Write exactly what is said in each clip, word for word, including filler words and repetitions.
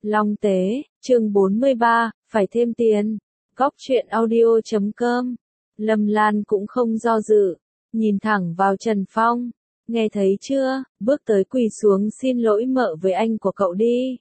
Long Tế, chương bốn mươi ba, phải thêm tiền. Góc truyện audio chấm com. Lâm Lan cũng không do dự, nhìn thẳng vào Trần Phong. Nghe thấy chưa, bước tới quỳ xuống xin lỗi mợ với anh của cậu đi.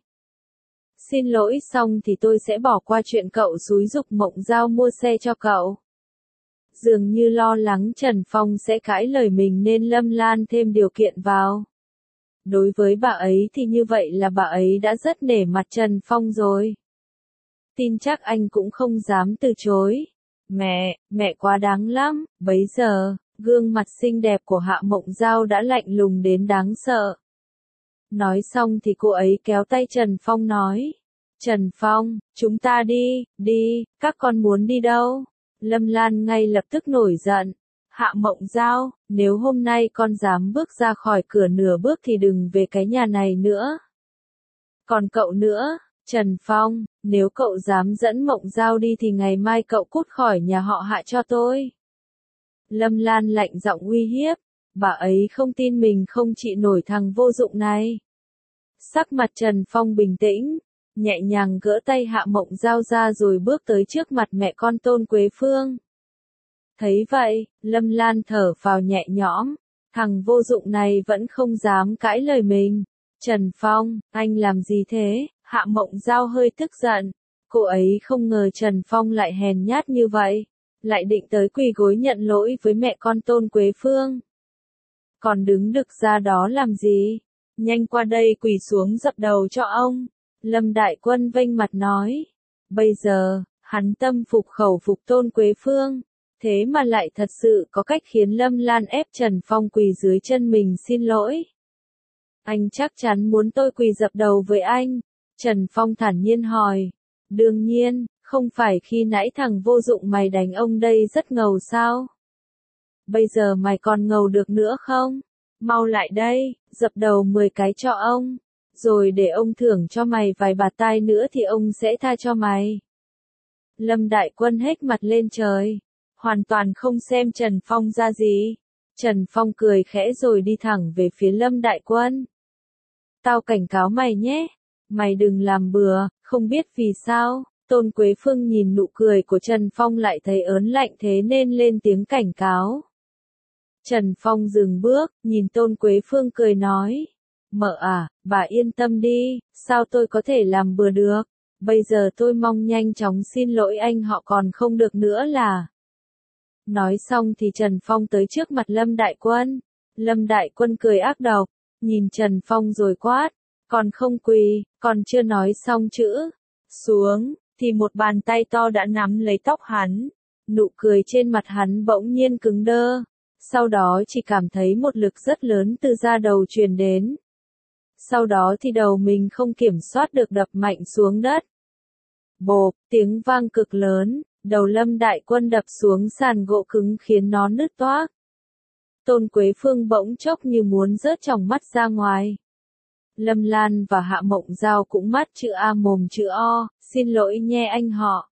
Xin lỗi xong thì tôi sẽ bỏ qua chuyện cậu xúi giục Mộng Giao mua xe cho cậu. Dường như lo lắng Trần Phong sẽ cãi lời mình nên Lâm Lan thêm điều kiện vào. Đối với bà ấy thì như vậy là bà ấy đã rất nể mặt Trần Phong rồi. Tin chắc anh cũng không dám từ chối. Mẹ, mẹ quá đáng lắm. Bấy giờ, gương mặt xinh đẹp của Hạ Mộng Giao đã lạnh lùng đến đáng sợ. Nói xong thì cô ấy kéo tay Trần Phong nói. Trần Phong, chúng ta đi, đi, các con muốn đi đâu? Lâm Lan ngay lập tức nổi giận. Hạ Mộng Giao, nếu hôm nay con dám bước ra khỏi cửa nửa bước thì đừng về cái nhà này nữa. Còn cậu nữa, Trần Phong, nếu cậu dám dẫn Mộng Giao đi thì ngày mai cậu cút khỏi nhà họ Hạ cho tôi. Lâm Lan lạnh giọng uy hiếp, bà ấy không tin mình không trị nổi thằng vô dụng này. Sắc mặt Trần Phong bình tĩnh, nhẹ nhàng gỡ tay Hạ Mộng Giao ra rồi bước tới trước mặt mẹ con Tôn Quế Phương. Thấy vậy, Lâm Lan thở phào nhẹ nhõm, thằng vô dụng này vẫn không dám cãi lời mình. Trần Phong, anh làm gì thế? Hạ Mộng Giao hơi tức giận, cô ấy không ngờ Trần Phong lại hèn nhát như vậy, lại định tới quỳ gối nhận lỗi với mẹ con Tôn Quế Phương. Còn đứng đực ra đó làm gì? Nhanh qua đây quỳ xuống dập đầu cho ông. Lâm Đại Quân vênh mặt nói. Bây giờ, hắn tâm phục khẩu phục Tôn Quế Phương. Thế mà lại thật sự có cách khiến Lâm Lan ép Trần Phong quỳ dưới chân mình xin lỗi. Anh chắc chắn muốn tôi quỳ dập đầu với anh. Trần Phong thản nhiên hỏi. Đương nhiên, không phải khi nãy thằng vô dụng mày đánh ông đây rất ngầu sao? Bây giờ mày còn ngầu được nữa không? Mau lại đây, dập đầu mười cái cho ông. Rồi để ông thưởng cho mày vài bạt tai nữa thì ông sẽ tha cho mày. Lâm Đại Quân hét mặt lên trời. Hoàn toàn không xem Trần Phong ra gì. Trần Phong cười khẽ rồi đi thẳng về phía Lâm Đại Quân. Tao cảnh cáo mày nhé. Mày đừng làm bừa, không biết vì sao. Tôn Quế Phương nhìn nụ cười của Trần Phong lại thấy ớn lạnh thế nên lên tiếng cảnh cáo. Trần Phong dừng bước, nhìn Tôn Quế Phương cười nói. Mợ à, bà yên tâm đi, sao tôi có thể làm bừa được. Bây giờ tôi mong nhanh chóng xin lỗi anh họ còn không được nữa là. Nói xong thì Trần Phong tới trước mặt Lâm Đại Quân. Lâm Đại Quân cười ác độc, nhìn Trần Phong rồi quát. Còn không quỳ, còn chưa nói xong chữ. Xuống, thì một bàn tay to đã nắm lấy tóc hắn. Nụ cười trên mặt hắn bỗng nhiên cứng đơ. Sau đó chỉ cảm thấy một lực rất lớn từ da đầu truyền đến. Sau đó thì đầu mình không kiểm soát được đập mạnh xuống đất. Bộp, tiếng vang cực lớn, đầu Lâm Đại Quân đập xuống sàn gỗ cứng khiến nó nứt toác. Tôn Quế Phương bỗng chốc như muốn rớt tròng mắt ra ngoài. Lâm Lan và Hạ Mộng Giao cũng mắt chữ A mồm chữ O, xin lỗi nhé anh họ.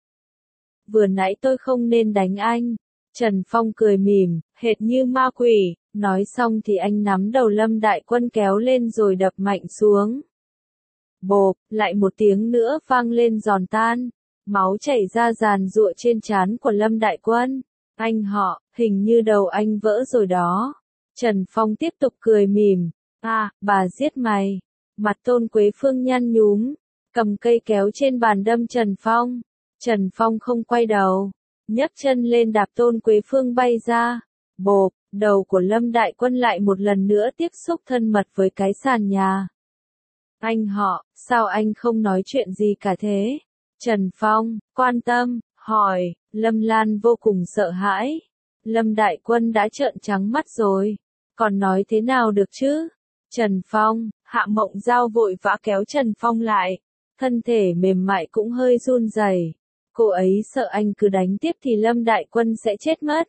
Vừa nãy tôi không nên đánh anh. Trần Phong cười mỉm, hệt như ma quỷ, nói xong thì anh nắm đầu Lâm Đại Quân kéo lên rồi đập mạnh xuống. Bộp, lại một tiếng nữa vang lên giòn tan, máu chảy ra giàn giụa trên trán của Lâm Đại Quân. Anh họ, hình như đầu anh vỡ rồi đó. Trần Phong tiếp tục cười mỉm, à, bà giết mày. Mặt Tôn Quế Phương nhăn nhúm, cầm cây kéo trên bàn đâm Trần Phong. Trần Phong không quay đầu, nhấc chân lên đạp Tôn Quế Phương bay ra. Bộp, đầu của Lâm Đại Quân lại một lần nữa tiếp xúc thân mật với cái sàn nhà. Anh họ, sao anh không nói chuyện gì cả thế? Trần Phong, quan tâm, hỏi, Lâm Lan vô cùng sợ hãi. Lâm Đại Quân đã trợn trắng mắt rồi. Còn nói thế nào được chứ? Trần Phong, Hạ Mộng Giao vội vã kéo Trần Phong lại. Thân thể mềm mại cũng hơi run rẩy. Cô ấy sợ anh cứ đánh tiếp thì Lâm Đại Quân sẽ chết mất.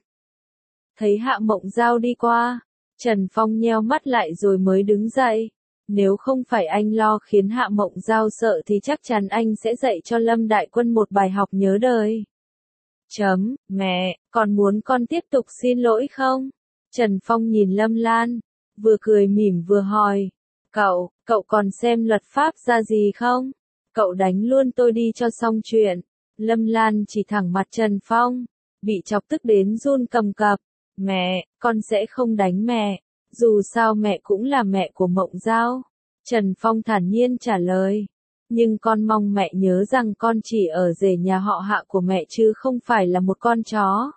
Thấy Hạ Mộng Giao đi qua, Trần Phong nheo mắt lại rồi mới đứng dậy. Nếu không phải anh lo khiến Hạ Mộng Giao sợ thì chắc chắn anh sẽ dạy cho Lâm Đại Quân một bài học nhớ đời. Chấm, mẹ, còn muốn con tiếp tục xin lỗi không? Trần Phong nhìn Lâm Lan, vừa cười mỉm vừa hỏi. Cậu, cậu còn xem luật pháp ra gì không? cậu đánh luôn tôi đi cho xong chuyện. Lâm Lan chỉ thẳng mặt Trần Phong, bị chọc tức đến run cầm cập. Mẹ, con sẽ không đánh mẹ, dù sao mẹ cũng là mẹ của Mộng Giao. Trần Phong thản nhiên trả lời. Nhưng con mong mẹ nhớ rằng con chỉ ở rể nhà họ Hạ của mẹ chứ không phải là một con chó.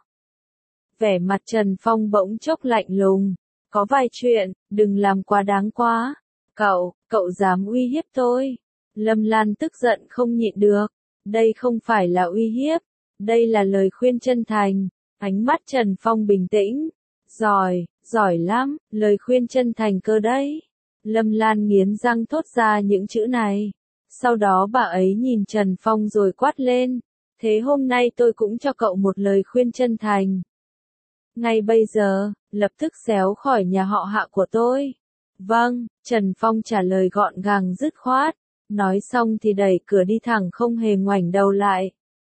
Vẻ mặt Trần Phong bỗng chốc lạnh lùng. Có vài chuyện, đừng làm quá đáng quá. Cậu, cậu dám uy hiếp tôi. Lâm Lan tức giận không nhịn được. Đây không phải là uy hiếp. Đây là lời khuyên chân thành. Ánh mắt Trần Phong bình tĩnh. Giỏi, giỏi lắm, lời khuyên chân thành cơ đấy. Lâm Lan nghiến răng thốt ra những chữ này. Sau đó bà ấy nhìn Trần Phong rồi quát lên. Thế hôm nay tôi cũng cho cậu một lời khuyên chân thành. Ngay bây giờ, lập tức xéo khỏi nhà họ Hạ của tôi. Vâng, Trần Phong trả lời gọn gàng dứt khoát. Nói xong thì đẩy cửa đi thẳng không hề ngoảnh đầu lại.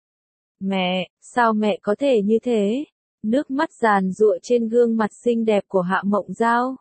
Mẹ, sao mẹ có thể như thế? Nước mắt giàn giụa trên gương mặt xinh đẹp của Hạ Mộng Giao.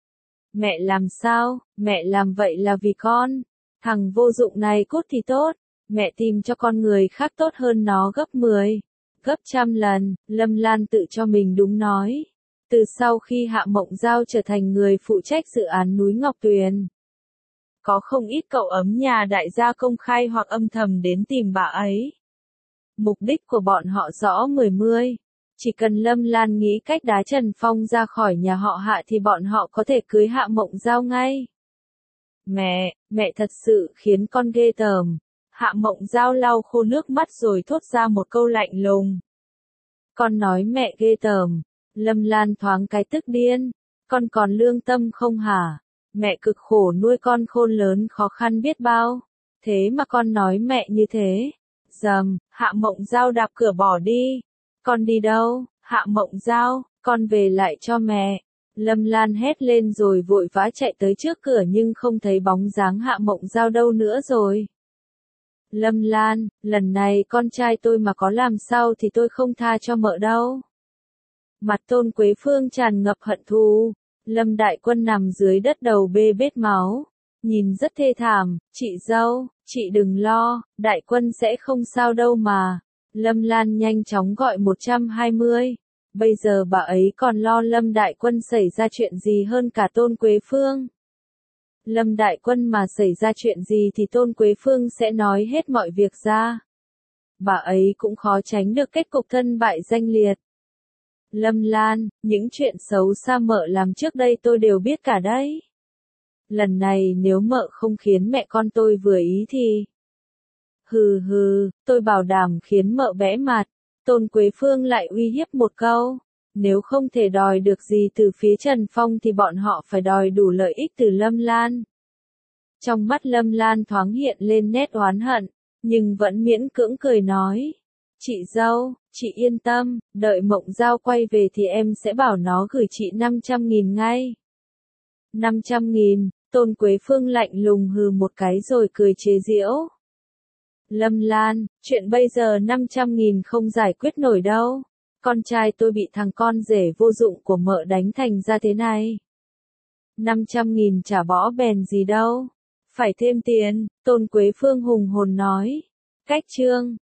Mẹ làm sao? Mẹ làm vậy là vì con. Thằng vô dụng này cút thì tốt. Mẹ tìm cho con người khác tốt hơn nó gấp mười, gấp trăm lần. Lâm Lan tự cho mình đúng nói. Từ sau khi Hạ Mộng Giao trở thành người phụ trách dự án núi Ngọc Tuyền, có không ít cậu ấm nhà đại gia công khai hoặc âm thầm đến tìm bà ấy. Mục đích của bọn họ rõ mười mươi. Chỉ cần Lâm Lan nghĩ cách đá Trần Phong ra khỏi nhà họ Hạ thì bọn họ có thể cưới Hạ Mộng Giao ngay. Mẹ, mẹ thật sự khiến con ghê tởm. Hạ Mộng Giao lau khô nước mắt rồi thốt ra một câu lạnh lùng. Con nói mẹ ghê tởm. Lâm Lan thoáng cái tức điên. Con còn lương tâm không hả? Mẹ cực khổ nuôi con khôn lớn khó khăn biết bao. Thế mà con nói mẹ như thế. Dầm, Hạ Mộng Giao đạp cửa bỏ đi. Con đi đâu? Hạ Mộng Giao, con về lại cho mẹ. Lâm Lan hét lên rồi vội vã chạy tới trước cửa nhưng không thấy bóng dáng Hạ Mộng Giao đâu nữa rồi. Lâm Lan, lần này con trai tôi mà có làm sao thì tôi không tha cho mợ đâu. Mặt Tôn Quế Phương tràn ngập hận thù. Lâm Đại Quân nằm dưới đất đầu bê bết máu. Nhìn rất thê thảm. Chị dâu, chị đừng lo, Đại Quân sẽ không sao đâu mà. Lâm Lan nhanh chóng gọi một trăm hai mươi. Bây giờ bà ấy còn lo Lâm Đại Quân xảy ra chuyện gì hơn cả Tôn Quế Phương. Lâm Đại Quân mà xảy ra chuyện gì thì Tôn Quế Phương sẽ nói hết mọi việc ra. Bà ấy cũng khó tránh được kết cục thân bại danh liệt. Lâm Lan, những chuyện xấu xa mợ làm trước đây tôi đều biết cả đấy. Lần này nếu mợ không khiến mẹ con tôi vừa ý thì... Hừ hừ, tôi bảo đảm khiến mợ bẽ mặt. Tôn Quế Phương lại uy hiếp một câu. Nếu không thể đòi được gì từ phía Trần Phong thì bọn họ phải đòi đủ lợi ích từ Lâm Lan. Trong mắt Lâm Lan thoáng hiện lên nét oán hận, nhưng vẫn miễn cưỡng cười nói. Chị dâu, chị yên tâm, đợi Mộng Giao quay về thì em sẽ bảo nó gửi chị năm trăm nghìn ngay. năm trăm nghìn, Tôn Quế Phương lạnh lùng hừ một cái rồi cười chế giễu. Lâm Lan, chuyện bây giờ năm trăm nghìn không giải quyết nổi đâu. Con trai tôi bị thằng con rể vô dụng của mợ đánh thành ra thế này. năm trăm nghìn chả bỏ bèn gì đâu. Phải thêm tiền, Tôn Quế Phương hùng hồn nói. Cách chương.